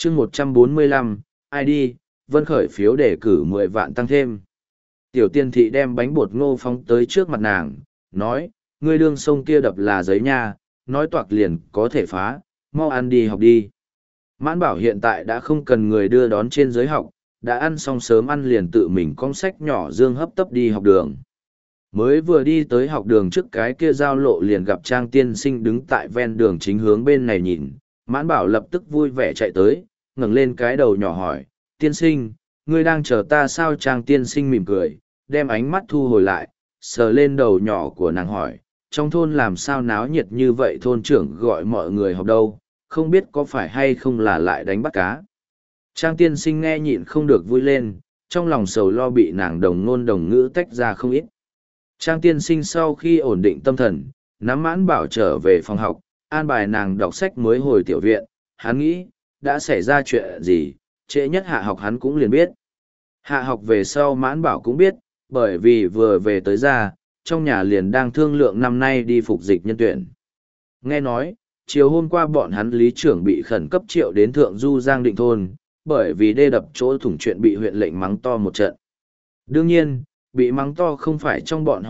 chương 145, ID, Vân khởi phiếu đề cử 10 vạn tăng thêm. Tiểu tiên thị đem bánh bột ngô phóng tới trước mặt nàng, nói, ngươi đương sông kia đập là giấy nha, nói toạc liền có thể phá, mau ăn đi học đi. Mãn bảo hiện tại đã không cần người đưa đón trên giới học, đã ăn xong sớm ăn liền tự mình cong sách nhỏ dương hấp tấp đi học đường. Mới vừa đi tới học đường trước cái kia giao lộ liền gặp Trang tiên sinh đứng tại ven đường chính hướng bên này nhìn, mãn bảo lập tức vui vẻ chạy tới, ngẩng lên cái đầu nhỏ hỏi, tiên sinh, ngươi đang chờ ta sao? Trang tiên sinh mỉm cười, đem ánh mắt thu hồi lại, sờ lên đầu nhỏ của nàng hỏi, trong thôn làm sao náo nhiệt như vậy? Thôn trưởng gọi mọi người học đâu, không biết có phải hay không là lại đánh bắt cá. Trang tiên sinh nghe nhịn không được vui lên, trong lòng sầu lo bị nàng đồng ngôn đồng ngữ tách ra không ít. Trang tiên sinh sau khi ổn định tâm thần, nắm mãn bảo trở về phòng học, an bài nàng đọc sách mới hồi tiểu viện, hắn nghĩ, đã xảy ra chuyện gì, trễ nhất hạ học hắn cũng liền biết. Hạ học về sau mãn bảo cũng biết, bởi vì vừa về tới ra, trong nhà liền đang thương lượng năm nay đi phục dịch nhân tuyển. Nghe nói, chiều hôm qua bọn hắn lý trưởng bị khẩn cấp triệu đến Thượng Du Giang Định Thôn, bởi vì đê đập chỗ thủng chuyện bị huyện lệnh mắng to một trận. Đương nhiên, bị mắng to không phải trong bọn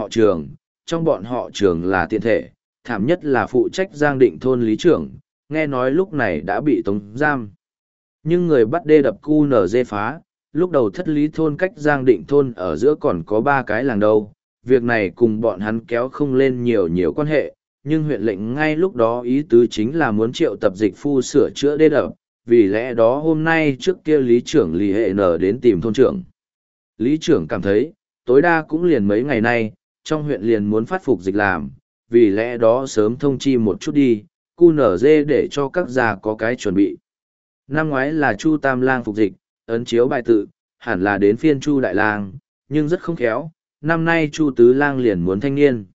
họ trường là tiện thể, thảm nhất là phụ trách Giang Định Thôn lý trưởng, nghe nói lúc này đã bị tống giam. Nhưng người bắt đê đập QNZ phá, lúc đầu thất lý thôn cách Giang Định Thôn ở giữa còn có 3 cái làng đâu, việc này cùng bọn hắn kéo không lên nhiều quan hệ, nhưng huyện lệnh ngay lúc đó ý tứ chính là muốn triệu tập dịch phu sửa chữa đê đập, vì lẽ đó hôm nay trước kia lý trưởng Lý Hệ Nở đến tìm thôn trưởng. Lý trưởng cảm thấy, tối đa cũng liền mấy ngày nay, trong huyện liền muốn phát phục dịch làm, vì lẽ đó sớm thông chi một chút đi, QNZ để cho các già có cái chuẩn bị. Năm ngoái là Chu Tam Lang phục dịch, ấn chiếu bài tự, hẳn là đến phiên Chu Đại Lang, nhưng rất không khéo, năm nay Chu Tứ Lang liền muốn thanh niên.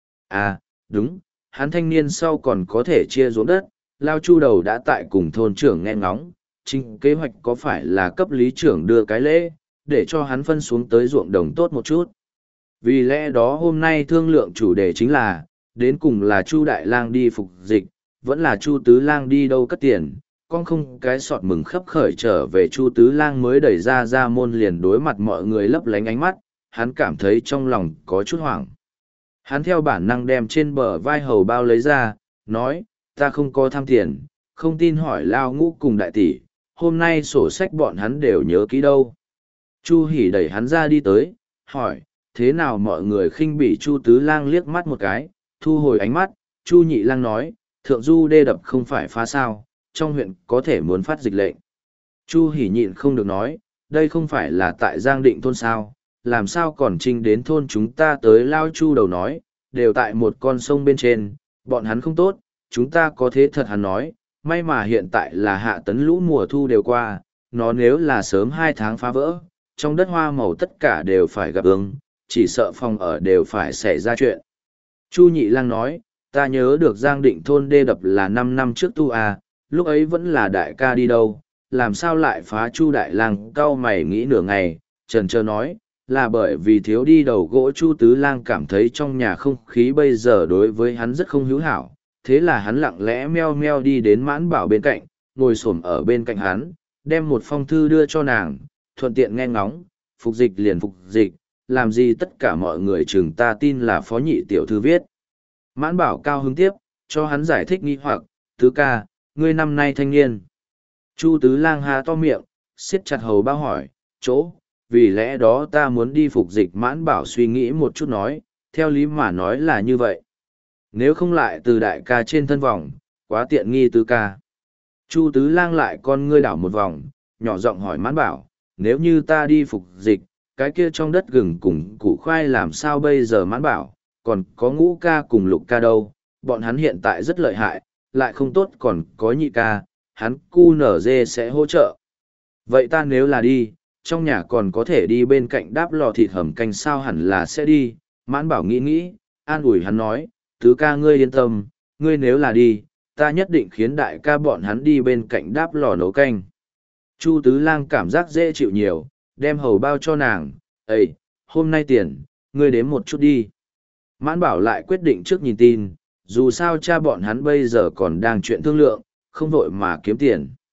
À, đúng, hắn thanh niên sau còn có thể chia ruộng đất, Lao Chu đầu đã tại cùng thôn trưởng nghe ngóng, chính kế hoạch có phải là cấp lý trưởng đưa cái lễ, để cho hắn phân xuống tới ruộng đồng tốt một chút. Vì lẽ đó hôm nay thương lượng chủ đề chính là, đến cùng là Chu Đại Lang đi phục dịch, vẫn là Chu Tứ Lang đi đâu cất tiền, con không cái sọt mừng khấp khởi trở về. Chu Tứ Lang mới đẩy ra môn liền đối mặt mọi người lấp lánh ánh mắt, hắn cảm thấy trong lòng có chút hoảng. Hắn theo bản năng đem trên bờ vai hầu bao lấy ra, nói, ta không có tham tiền, không tin hỏi Lao Ngũ cùng đại tỷ, hôm nay sổ sách bọn hắn đều nhớ kỹ đâu. Chu Hỉ đẩy hắn ra đi tới, hỏi, thế nào mọi người khinh bỉ? Chu Tứ Lang liếc mắt một cái, thu hồi ánh mắt, Chu Nhị Lang nói, Thượng Du đê đập không phải phá sao, trong huyện có thể muốn phát dịch lệnh. Chu Hỉ nhịn không được nói, đây không phải là tại Giang Định Thôn sao, làm sao còn trinh đến thôn chúng ta tới? Lao Chu đầu nói, đều tại một con sông bên trên, bọn hắn không tốt, chúng ta có thế thật. Hắn nói, may mà hiện tại là hạ tấn lũ mùa thu đều qua, nó nếu là sớm 2 tháng phá vỡ, trong đất hoa màu tất cả đều phải gặp ương, chỉ sợ phòng ở đều phải xảy ra chuyện. Chu Nhị Lang nói, ta nhớ được Giang Định Thôn đê đập là 5 năm trước tu à, lúc ấy vẫn là đại ca đi đâu, làm sao lại phá? Chu Đại Lang cau mày nghĩ nửa ngày, chần chờ nói, là bởi vì thiếu đi đầu gỗ. Chu Tứ Lang cảm thấy trong nhà không khí bây giờ đối với hắn rất không hữu hảo, thế là hắn lặng lẽ meo meo đi đến Mãn Bảo bên cạnh, ngồi xổm ở bên cạnh hắn, đem một phong thư đưa cho nàng, thuận tiện nghe ngóng, phục dịch liền phục dịch, làm gì tất cả mọi người chừng ta tin là Phó Nhị tiểu thư viết. Mãn Bảo cao hứng tiếp, cho hắn giải thích nghi hoặc, Tứ ca, ngươi năm nay thanh niên. Chu Tứ Lang há to miệng, siết chặt hầu bao hỏi, chỗ, vì lẽ đó ta muốn đi phục dịch. Mãn Bảo suy nghĩ một chút nói, theo lý mà nói là như vậy. Nếu không lại từ đại ca trên thân vòng, quá tiện nghi Tứ ca. Chu Tứ Lang lại con ngươi đảo một vòng, nhỏ giọng hỏi Mãn Bảo, nếu như ta đi phục dịch, cái kia trong đất gừng cùng củ khoai làm sao bây giờ? Mãn Bảo, còn có Ngũ ca cùng Lục ca đâu, bọn hắn hiện tại rất lợi hại, lại không tốt, còn có Nhị ca, hắn QNZ sẽ hỗ trợ. Vậy ta nếu là đi, trong nhà còn có thể đi bên cạnh đáp lò thịt hầm canh sao? Hẳn là sẽ đi. Mãn Bảo nghĩ, an ủi hắn nói, Tứ ca ngươi yên tâm, ngươi nếu là đi, ta nhất định khiến đại ca bọn hắn đi bên cạnh đáp lò nấu canh. Chu Tứ Lang cảm giác dễ chịu nhiều, đem hầu bao cho nàng, Ê, hôm nay tiền, ngươi đếm một chút đi. Mãn Bảo lại quyết định trước nhìn tin, dù sao cha bọn hắn bây giờ còn đang chuyện thương lượng, không vội mà kiếm tiền.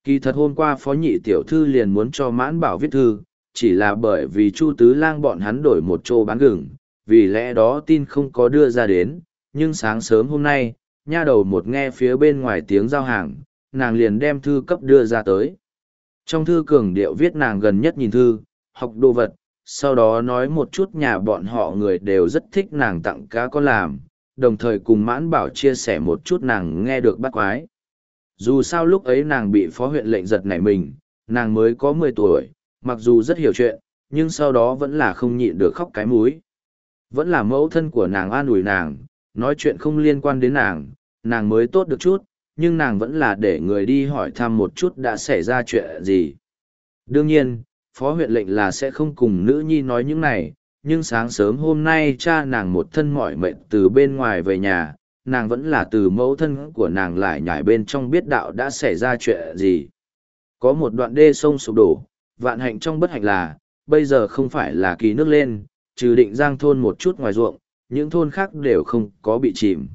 Kỳ thật hôm qua phó nhị tiểu thư liền muốn cho Mãn Bảo viết thư, chỉ là bởi vì Chu Tứ Lang bọn hắn đổi một chỗ bán gừng, vì lẽ đó tin không có đưa ra đến, nhưng sáng sớm hôm nay, nha đầu một nghe phía bên ngoài tiếng giao hàng, nàng liền đem thư cấp đưa ra tới. Trong thư cường điệu viết nàng gần nhất nhìn thư, học đồ vật, sau đó nói một chút nhà bọn họ người đều rất thích nàng tặng cá con làm, đồng thời cùng Mãn Bảo chia sẻ một chút nàng nghe được bắt quái. Dù sao lúc ấy nàng bị phó huyện lệnh giật nảy mình, nàng mới có 10 tuổi, mặc dù rất hiểu chuyện, nhưng sau đó vẫn là không nhịn được khóc cái múi. Vẫn là mẫu thân của nàng an ủi nàng, nói chuyện không liên quan đến nàng mới tốt được chút, nhưng nàng vẫn là để người đi hỏi thăm một chút đã xảy ra chuyện gì. Đương nhiên, phó huyện lệnh là sẽ không cùng nữ nhi nói những này, nhưng sáng sớm hôm nay cha nàng một thân mỏi mệt từ bên ngoài về nhà, nàng vẫn là từ mẫu thân của nàng lại nhảy bên trong biết đạo đã xảy ra chuyện gì. Có một đoạn đê sông sụp đổ, vạn hạnh trong bất hạnh là, bây giờ không phải là kỳ nước lên, trừ Định Giang thôn một chút ngoài ruộng, những thôn khác đều không có bị chìm.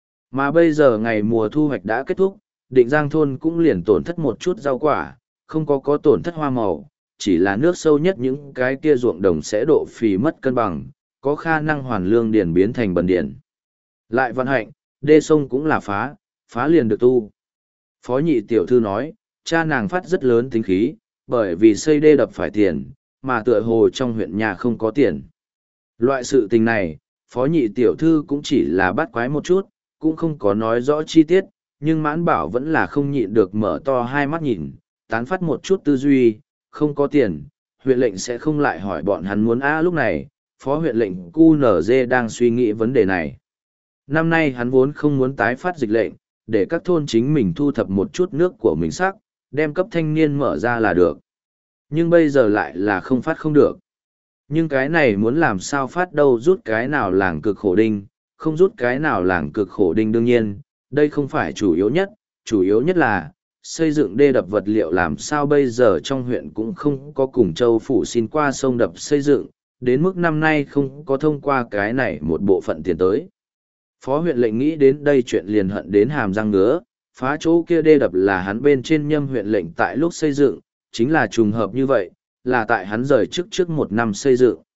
Mà bây giờ ngày mùa thu hoạch đã kết thúc, Định Giang thôn cũng liền tổn thất một chút rau quả, không có tổn thất hoa màu, chỉ là nước sâu nhất những cái kia ruộng đồng sẽ độ phì mất cân bằng, có khả năng hoàn lương điền biến thành bần điền. Lại vận hạnh, đê sông cũng là phá liền được tu. Phó nhị tiểu thư nói, cha nàng phát rất lớn tính khí, bởi vì xây đê đập phải tiền, mà tựa hồ trong huyện nhà không có tiền. Loại sự tình này, phó nhị tiểu thư cũng chỉ là bắt quái một chút, cũng không có nói rõ chi tiết, nhưng Mãn Bảo vẫn là không nhịn được mở to hai mắt nhìn, tán phát một chút tư duy, không có tiền, huyện lệnh sẽ không lại hỏi bọn hắn muốn lúc này, phó huyện lệnh QNZ đang suy nghĩ vấn đề này. Năm nay hắn vốn không muốn tái phát dịch lệnh, để các thôn chính mình thu thập một chút nước của mình sắc, đem cấp thanh niên mở ra là được. Nhưng bây giờ lại là không phát không được. Nhưng cái này muốn làm sao phát đâu, rút cái nào làng cực khổ đinh, không rút cái nào làng cực khổ đinh. Đương nhiên, đây không phải chủ yếu nhất là, xây dựng đê đập vật liệu làm sao bây giờ trong huyện cũng không có cùng châu phủ xin qua sông đập xây dựng, đến mức năm nay không có thông qua cái này một bộ phận tiền tới. Phó huyện lệnh nghĩ đến đây chuyện liền hận đến hàm răng ngứa, phá chỗ kia đê đập là hắn bên trên nhâm huyện lệnh tại lúc xây dựng, chính là trùng hợp như vậy, là tại hắn rời trước 1 năm xây dựng.